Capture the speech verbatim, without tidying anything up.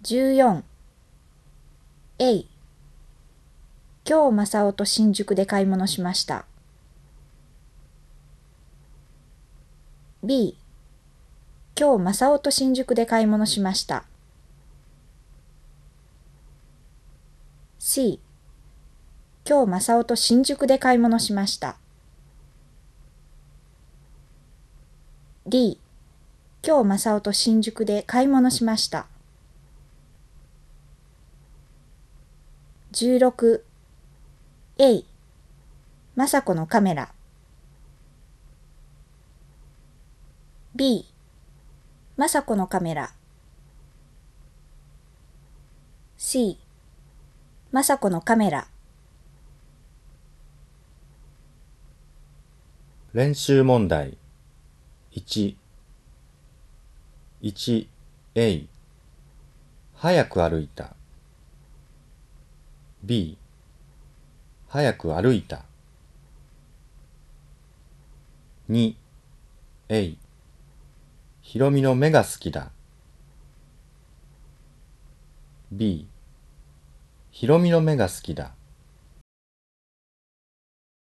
じゅうよん。A、今日正雄と新宿で買い物しました。B、今日正雄と新宿で買い物しました。C、今日正雄と新宿で買い物しました。D、今日正雄と新宿で買い物しました。じゅうろく。A、雅子のカメラ。B、雅子のカメラ。C、雅子のカメラ。 練習問題 いち。いち. A 早く歩いた B 早く歩いた に. A ひろみの目が好きだ B ひろみの目が好きだ